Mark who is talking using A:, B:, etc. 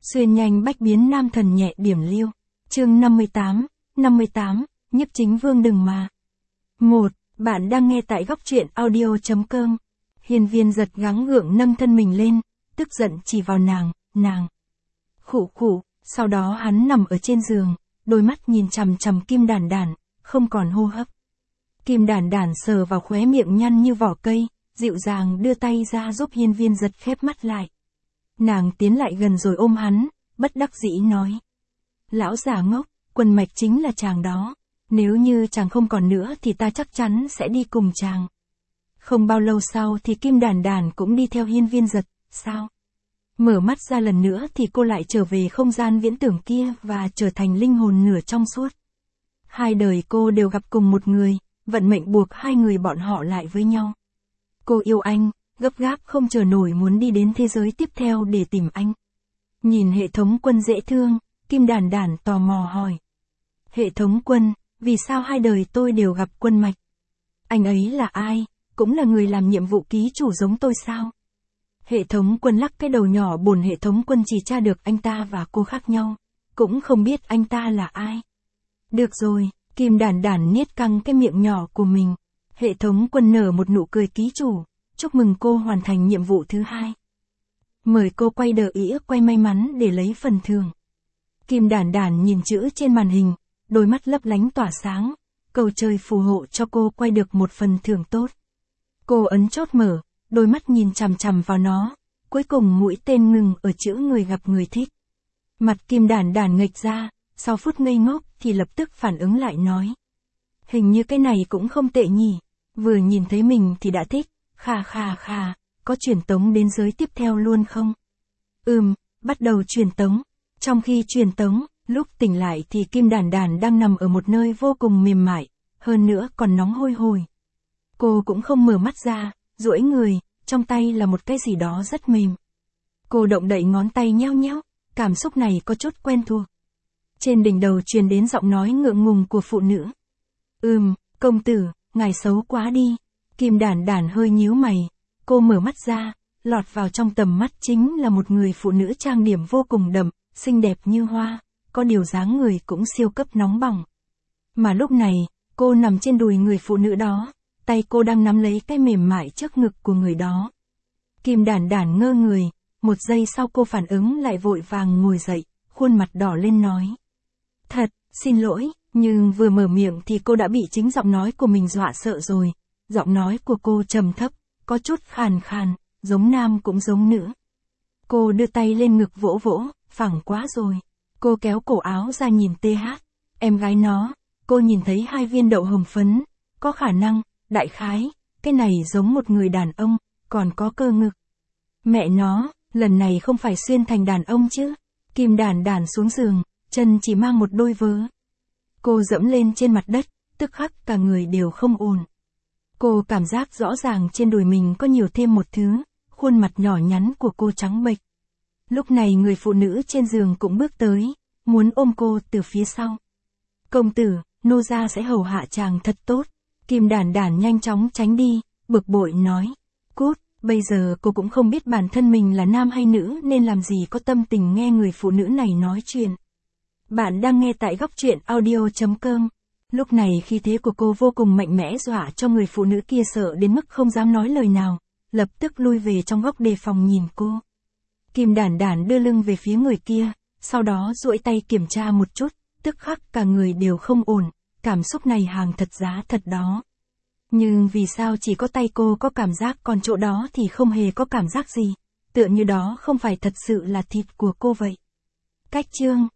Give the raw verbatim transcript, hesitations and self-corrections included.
A: Xuyên nhanh bách biến nam thần nhẹ điểm liêu. Chương năm mươi tám, năm mươi tám, Nhiếp Chính Vương đừng mà. một. Bạn đang nghe tại góc truyện audio.com. Hiên Viên giật gắng gượng nâng thân mình lên, tức giận chỉ vào nàng, nàng. Khụ khụ, sau đó hắn nằm ở trên giường, đôi mắt nhìn chằm chằm Kim Đản Đản, không còn hô hấp. Kim Đản Đản sờ vào khóe miệng nhăn như vỏ cây, dịu dàng đưa tay ra giúp Hiên Viên giật khép mắt lại. Nàng tiến lại gần rồi ôm hắn, bất đắc dĩ nói. Lão già ngốc, Quần Mạch chính là chàng đó. Nếu như chàng không còn nữa thì ta chắc chắn sẽ đi cùng chàng. Không bao lâu sau thì Kim Đản Đản cũng đi theo Hiên Viên giật, sao? Mở mắt ra lần nữa thì cô lại trở về không gian viễn tưởng kia và trở thành linh hồn nửa trong suốt. Hai đời cô đều gặp cùng một người, vận mệnh buộc hai người bọn họ lại với nhau. Cô yêu anh, gấp gáp không chờ nổi muốn đi đến thế giới tiếp theo để tìm anh. Nhìn hệ thống quân dễ thương, Kim Đản Đản tò mò hỏi. Hệ thống quân, vì sao hai đời tôi đều gặp Quân Mạch? Anh ấy là ai? Cũng là người làm nhiệm vụ ký chủ giống tôi sao? Hệ thống quân lắc cái đầu nhỏ bồn hệ thống quân chỉ tra được anh ta và cô khác nhau. Cũng không biết anh ta là ai. Được rồi, Kim Đản Đản niết căng cái miệng nhỏ của mình. Hệ thống quân nở một nụ cười ký chủ. Chúc mừng cô hoàn thành nhiệm vụ thứ hai. Mời cô quay đờ ĩa quay may mắn để lấy phần thưởng. Kim Đản Đản nhìn chữ trên màn hình, đôi mắt lấp lánh tỏa sáng, cầu trời phù hộ cho cô quay được một phần thưởng tốt. Cô ấn chốt mở, đôi mắt nhìn chằm chằm vào nó, cuối cùng mũi tên ngừng ở chữ người gặp người thích. Mặt Kim Đản Đản nghệch ra, sau phút ngây ngốc thì lập tức phản ứng lại nói. Hình như cái này cũng không tệ nhỉ, vừa nhìn thấy mình thì đã thích, khà khà khà, có truyền tống đến giới tiếp theo luôn không? Ừm, bắt đầu truyền tống. Trong khi truyền tống, lúc tỉnh lại thì Kim Đản Đản đang nằm ở một nơi vô cùng mềm mại, hơn nữa còn nóng hôi hổi. Cô cũng không mở mắt ra, duỗi người, trong tay là một cái gì đó rất mềm. Cô động đậy ngón tay nheo nheo, cảm xúc này có chút quen thuộc. Trên đỉnh đầu truyền đến giọng nói ngượng ngùng của phụ nữ. Ừm, công tử, ngài xấu quá đi. Kim Đản Đản hơi nhíu mày, cô mở mắt ra, lọt vào trong tầm mắt chính là một người phụ nữ trang điểm vô cùng đậm, xinh đẹp như hoa, có điều dáng người cũng siêu cấp nóng bỏng. Mà lúc này, cô nằm trên đùi người phụ nữ đó, tay cô đang nắm lấy cái mềm mại trước ngực của người đó. Kim Đản Đản ngơ người, một giây sau cô phản ứng lại vội vàng ngồi dậy, khuôn mặt đỏ lên nói. Thật, xin lỗi, nhưng vừa mở miệng thì cô đã bị chính giọng nói của mình dọa sợ rồi. Giọng nói của cô trầm thấp, có chút khàn khàn, giống nam cũng giống nữ. Cô đưa tay lên ngực vỗ vỗ, phẳng quá rồi. Cô kéo cổ áo ra nhìn tê hát, em gái nó, cô nhìn thấy hai viên đậu hồng phấn, có khả năng, đại khái, cái này giống một người đàn ông, còn có cơ ngực. Mẹ nó, lần này không phải xuyên thành đàn ông chứ. Kim Đản Đản xuống giường, chân chỉ mang một đôi vớ. Cô dẫm lên trên mặt đất, tức khắc cả người đều không ổn. Cô cảm giác rõ ràng trên đùi mình có nhiều thêm một thứ, khuôn mặt nhỏ nhắn của cô trắng bệch. Lúc này người phụ nữ trên giường cũng bước tới, muốn ôm cô từ phía sau. Công tử, nô gia sẽ hầu hạ chàng thật tốt. Kim Đản Đản nhanh chóng tránh đi, bực bội nói. Cút, bây giờ cô cũng không biết bản thân mình là nam hay nữ nên làm gì có tâm tình nghe người phụ nữ này nói chuyện. Bạn đang nghe tại góc truyện audio.com. Lúc này khí thế của cô vô cùng mạnh mẽ dọa cho người phụ nữ kia sợ đến mức không dám nói lời nào, lập tức lui về trong góc đề phòng nhìn cô. Kim Đản Đản đưa lưng về phía người kia, sau đó duỗi tay kiểm tra một chút, tức khắc cả người đều không ổn, cảm xúc này hàng thật giá thật đó. Nhưng vì sao chỉ có tay cô có cảm giác còn chỗ đó thì không hề có cảm giác gì, tựa như đó không phải thật sự là thịt của cô vậy. Cách chương